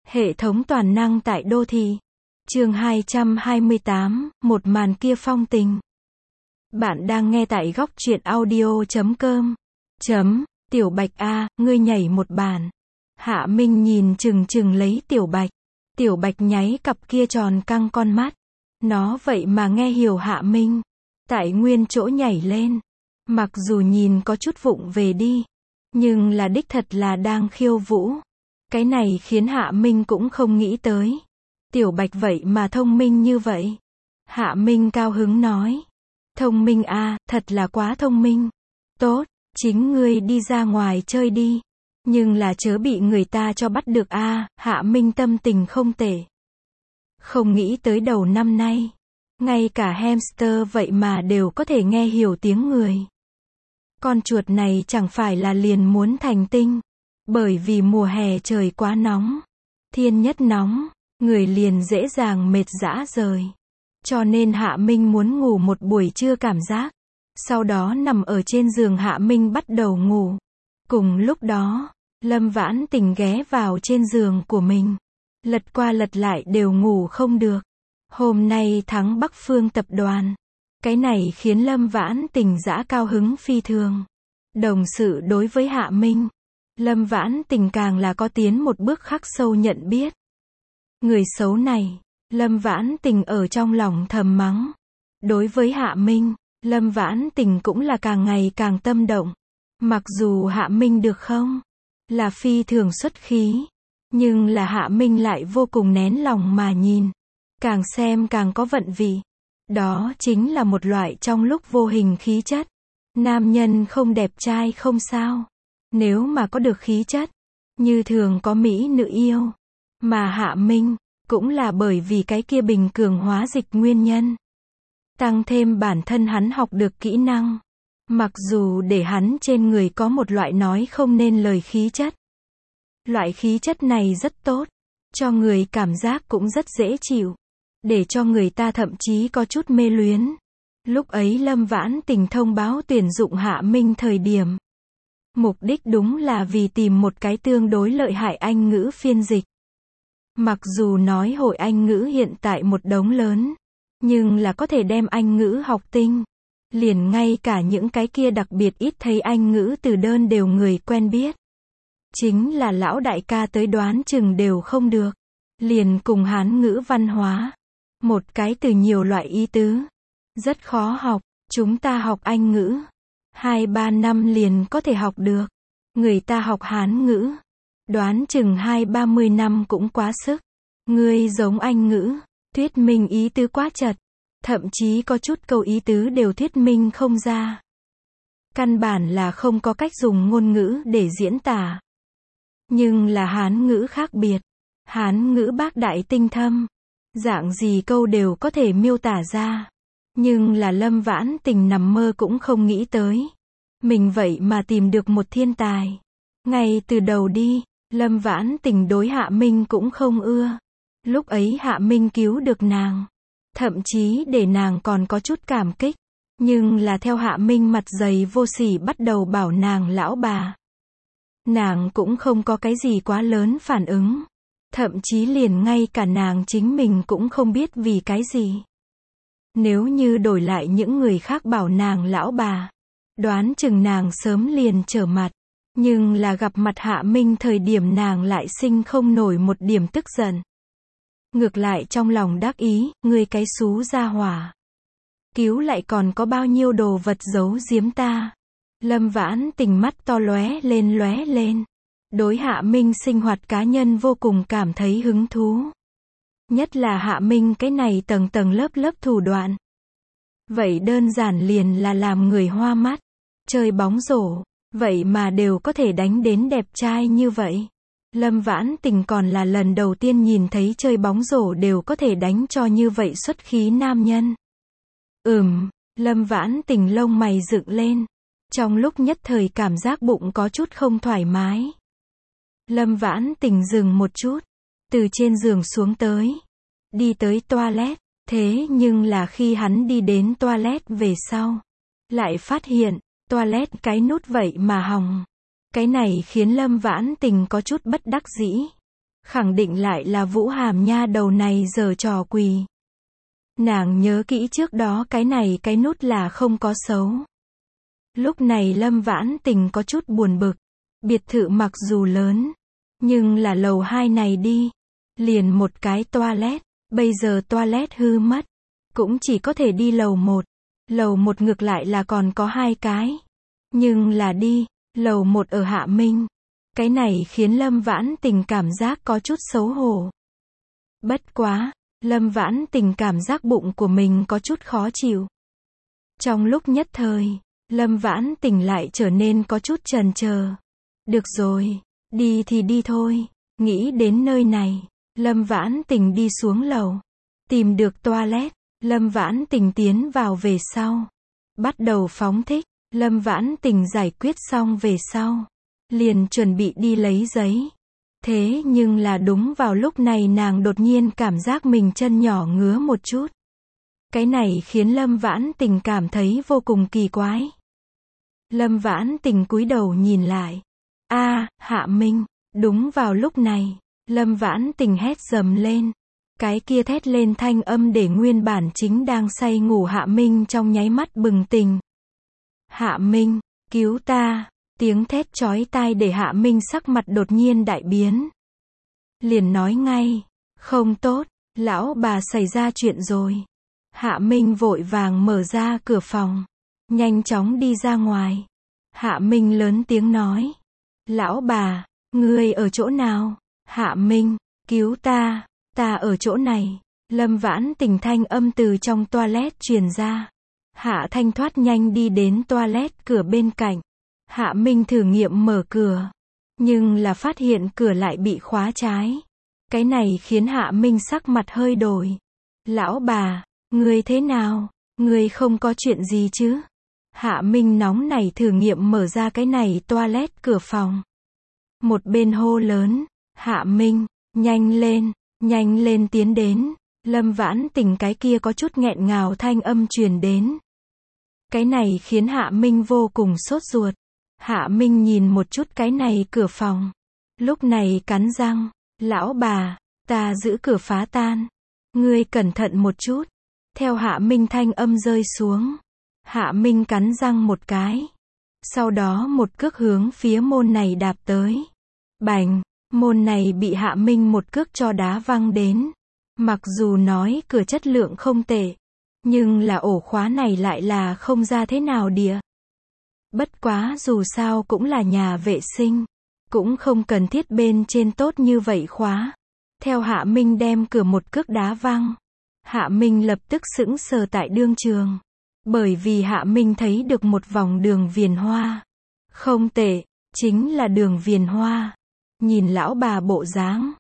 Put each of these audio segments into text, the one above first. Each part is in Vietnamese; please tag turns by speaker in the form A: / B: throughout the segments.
A: Hệ thống toàn năng tại đô thị. Chương 228, một màn kia phong tình. Bạn đang nghe tại góc truyện audio.com. Tiểu Bạch a, ngươi nhảy một bản. Hạ Minh nhìn chừng chừng lấy Tiểu Bạch. Tiểu Bạch nháy cặp kia tròn căng con mắt. Nó vậy mà nghe hiểu Hạ Minh. Tại nguyên chỗ nhảy lên. Mặc dù nhìn có chút vụng về đi. Nhưng là đích thật là đang khiêu vũ. Cái này khiến Hạ Minh cũng không nghĩ tới. Tiểu Bạch vậy mà thông minh như vậy. Hạ Minh cao hứng nói. Thông minh a, thật là quá thông minh. Tốt, chính ngươi đi ra ngoài chơi đi. Nhưng là chớ bị người ta cho bắt được a. Hạ Minh tâm tình không tệ. Không nghĩ tới đầu năm nay. Ngay cả hamster vậy mà đều có thể nghe hiểu tiếng người. Con chuột này chẳng phải là liền muốn thành tinh. Bởi vì mùa hè trời quá nóng. Thiên nhất nóng, người liền dễ dàng mệt rã rời. Cho nên Hạ Minh muốn ngủ một buổi trưa cảm giác. Sau đó nằm ở trên giường Hạ Minh bắt đầu ngủ. Cùng lúc đó, Lâm Vãn Tình ghé vào trên giường của mình. Lật qua lật lại đều ngủ không được. Hôm nay thắng Bắc Phương tập đoàn. Cái này khiến Lâm Vãn Tình dã cao hứng phi thường. Đồng sự đối với Hạ Minh. Lâm Vãn Tình càng là có tiến một bước khắc sâu nhận biết. Người xấu này, Lâm Vãn Tình ở trong lòng thầm mắng. Đối với Hạ Minh, Lâm Vãn Tình cũng là càng ngày càng tâm động. Mặc dù Hạ Minh được không? Là phi thường xuất khí. Nhưng là Hạ Minh lại vô cùng nén lòng mà nhìn. Càng xem càng có vận vị. Đó chính là một loại trong lúc vô hình khí chất. Nam nhân không đẹp trai không sao. Nếu mà có được khí chất, như thường có mỹ nữ yêu. Mà Hạ Minh, cũng là bởi vì cái kia bình cường hóa dịch nguyên nhân. Tăng thêm bản thân hắn học được kỹ năng. Mặc dù để hắn trên người có một loại nói không nên lời khí chất. Loại khí chất này rất tốt. Cho người cảm giác cũng rất dễ chịu. Để cho người ta thậm chí có chút mê luyến. Lúc ấy Lâm Vãn Tình thông báo tuyển dụng Hạ Minh thời điểm. Mục đích đúng là vì tìm một cái tương đối lợi hại Anh ngữ phiên dịch. Mặc dù nói hội Anh ngữ hiện tại một đống lớn, nhưng là có thể đem Anh ngữ học tinh. Liền ngay cả những cái kia đặc biệt ít thấy Anh ngữ từ đơn đều người quen biết. Chính là lão đại ca tới đoán chừng đều không được. Liền cùng Hán ngữ văn hóa. Một cái từ nhiều loại ý tứ. Rất khó học, chúng ta học Anh ngữ. 2-3 năm liền có thể học được. Người ta học Hán ngữ. Đoán chừng 20-30 năm cũng quá sức. Ngươi giống Anh ngữ. Thuyết minh ý tứ quá chật. Thậm chí có chút câu ý tứ đều thuyết minh không ra. Căn bản là không có cách dùng ngôn ngữ để diễn tả. Nhưng là Hán ngữ khác biệt. Hán ngữ bác đại tinh thâm. Dạng gì câu đều có thể miêu tả ra. Nhưng là Lâm Vãn Tình nằm mơ cũng không nghĩ tới. Mình vậy mà tìm được một thiên tài. Ngay từ đầu đi, Lâm Vãn Tình đối Hạ Minh cũng không ưa. Lúc ấy Hạ Minh cứu được nàng. Thậm chí để nàng còn có chút cảm kích. Nhưng là theo Hạ Minh mặt dày vô sỉ bắt đầu bảo nàng lão bà. Nàng cũng không có cái gì quá lớn phản ứng. Thậm chí liền ngay cả nàng chính mình cũng không biết vì cái gì. Nếu như đổi lại những người khác bảo nàng lão bà, đoán chừng nàng sớm liền trở mặt. Nhưng là gặp mặt Hạ Minh thời điểm nàng lại sinh không nổi một điểm tức giận. Ngược lại trong lòng đắc ý, ngươi cái xú gia hỏa. Cứu lại còn có bao nhiêu đồ vật giấu giếm ta. Lâm Vãn Tình mắt to lóe lên. Đối Hạ Minh sinh hoạt cá nhân vô cùng cảm thấy hứng thú. Nhất là Hạ Minh cái này tầng tầng lớp lớp thủ đoạn. Vậy đơn giản liền là làm người hoa mắt. Chơi bóng rổ, vậy mà đều có thể đánh đến đẹp trai như vậy. Lâm Vãn Tình còn là lần đầu tiên nhìn thấy chơi bóng rổ đều có thể đánh cho như vậy xuất khí nam nhân. Lâm Vãn Tình lông mày dựng lên. Trong lúc nhất thời cảm giác bụng có chút không thoải mái. Lâm Vãn Tình dừng một chút. Từ trên giường xuống tới. Đi tới toilet. Thế nhưng là khi hắn đi đến toilet về sau. Lại phát hiện, toilet cái nút vậy mà hỏng. Cái này khiến Lâm Vãn Tình có chút bất đắc dĩ. Khẳng định lại là Vũ Hàm nha đầu này giở trò quỷ. Nàng nhớ kỹ trước đó cái này cái nút là không có xấu. Lúc này Lâm Vãn Tình có chút buồn bực. Biệt thự mặc dù lớn, nhưng là lầu 2 này đi. Liền một cái toilet, bây giờ toilet hư mất. Cũng chỉ có thể đi lầu 1. Lầu 1 ngược lại là còn có 2 cái. Nhưng là đi, lầu 1 ở Hạ Minh. Cái này khiến Lâm Vãn Tình cảm giác có chút xấu hổ. Bất quá, Lâm Vãn Tình cảm giác bụng của mình có chút khó chịu. Trong lúc nhất thời, Lâm Vãn Tình lại trở nên có chút chần chờ. Được rồi, đi thì đi thôi. Nghĩ đến nơi này, Lâm Vãn Tình đi xuống lầu. Tìm được toilet, Lâm Vãn Tình tiến vào về sau. Bắt đầu phóng thích, Lâm Vãn Tình giải quyết xong về sau. Liền chuẩn bị đi lấy giấy. Thế nhưng là đúng vào lúc này nàng đột nhiên cảm giác mình chân nhỏ ngứa một chút. Cái này khiến Lâm Vãn Tình cảm thấy vô cùng kỳ quái. Lâm Vãn Tình cúi đầu nhìn lại. Hạ Minh. Đúng vào lúc này, Lâm Vãn Tình hét dầm lên. Cái kia thét lên thanh âm để nguyên bản chính đang say ngủ Hạ Minh trong nháy mắt bừng tỉnh. Hạ Minh, cứu ta. Tiếng thét chói tai để Hạ Minh sắc mặt đột nhiên đại biến. Liền nói ngay, không tốt, lão bà xảy ra chuyện rồi. Hạ Minh vội vàng mở ra cửa phòng, nhanh chóng đi ra ngoài. Hạ Minh lớn tiếng nói, lão bà, ngươi ở chỗ nào? Hạ Minh, cứu ta, ta ở chỗ này. Lâm Vãn Tình thanh âm từ trong toilet truyền ra. Hạ Thanh thoát nhanh đi đến toilet cửa bên cạnh. Hạ Minh thử nghiệm mở cửa, nhưng là phát hiện cửa lại bị khóa trái. Cái này khiến Hạ Minh sắc mặt hơi đổi. Lão bà, ngươi thế nào? Ngươi không có chuyện gì chứ? Hạ Minh nóng nảy thử nghiệm mở ra cái này toilet cửa phòng. Một bên hô lớn, Hạ Minh, nhanh lên tiến đến. Lâm Vãn Tình cái kia có chút nghẹn ngào thanh âm truyền đến. Cái này khiến Hạ Minh vô cùng sốt ruột. Hạ Minh nhìn một chút cái này cửa phòng. Lúc này cắn răng, lão bà, ta giữ cửa phá tan. Ngươi cẩn thận một chút. Theo Hạ Minh thanh âm rơi xuống. Hạ Minh cắn răng một cái. Sau đó một cước hướng phía môn này đạp tới. Bành, môn này bị Hạ Minh một cước cho đá văng đến. Mặc dù nói cửa chất lượng không tệ, nhưng là ổ khóa này lại là không ra thế nào địa. Bất quá dù sao cũng là nhà vệ sinh, cũng không cần thiết bên trên tốt như vậy khóa. Theo Hạ Minh đem cửa một cước đá văng, Hạ Minh lập tức sững sờ tại đương trường. Bởi vì Hạ Minh thấy được một vòng đường viền hoa. Không tệ, chính là đường viền hoa. Nhìn lão bà bộ dáng.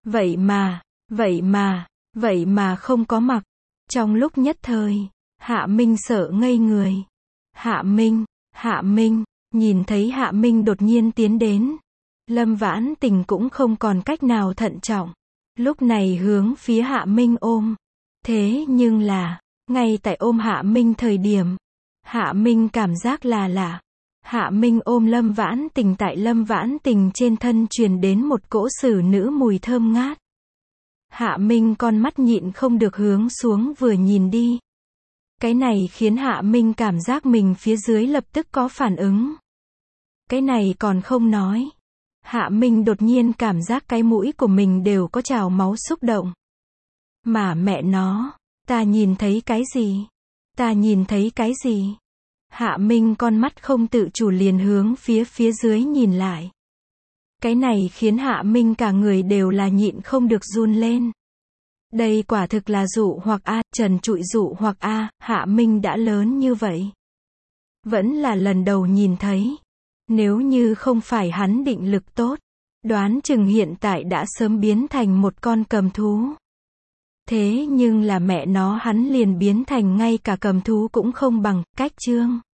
A: Vậy mà không có mặc. Trong lúc nhất thời, Hạ Minh sợ ngây người. Hạ Minh, nhìn thấy Hạ Minh đột nhiên tiến đến. Lâm Vãn Tình cũng không còn cách nào thận trọng. Lúc này hướng phía Hạ Minh ôm. Thế nhưng là, ngay tại ôm Hạ Minh thời điểm, Hạ Minh cảm giác là lạ. Hạ Minh ôm Lâm Vãn Tình, tại Lâm Vãn Tình trên thân truyền đến một cỗ xử nữ mùi thơm ngát. Hạ Minh con mắt nhịn không được hướng xuống vừa nhìn đi. Cái này khiến Hạ Minh cảm giác mình phía dưới lập tức có phản ứng. Cái này còn không nói. Hạ Minh đột nhiên cảm giác cái mũi của mình đều có trào máu xúc động. Mà mẹ nó, ta nhìn thấy cái gì? Ta nhìn thấy cái gì? Hạ Minh con mắt không tự chủ liền hướng phía dưới nhìn lại. Cái này khiến Hạ Minh cả người đều là nhịn không được run lên. Đây quả thực là dụ hoặc trần trụi dụ hoặc Hạ Minh đã lớn như vậy. Vẫn là lần đầu nhìn thấy. Nếu như không phải hắn định lực tốt, đoán chừng hiện tại đã sớm biến thành một con cầm thú. Thế nhưng là mẹ nó hắn liền biến thành ngay cả cầm thú cũng không bằng, cách chương.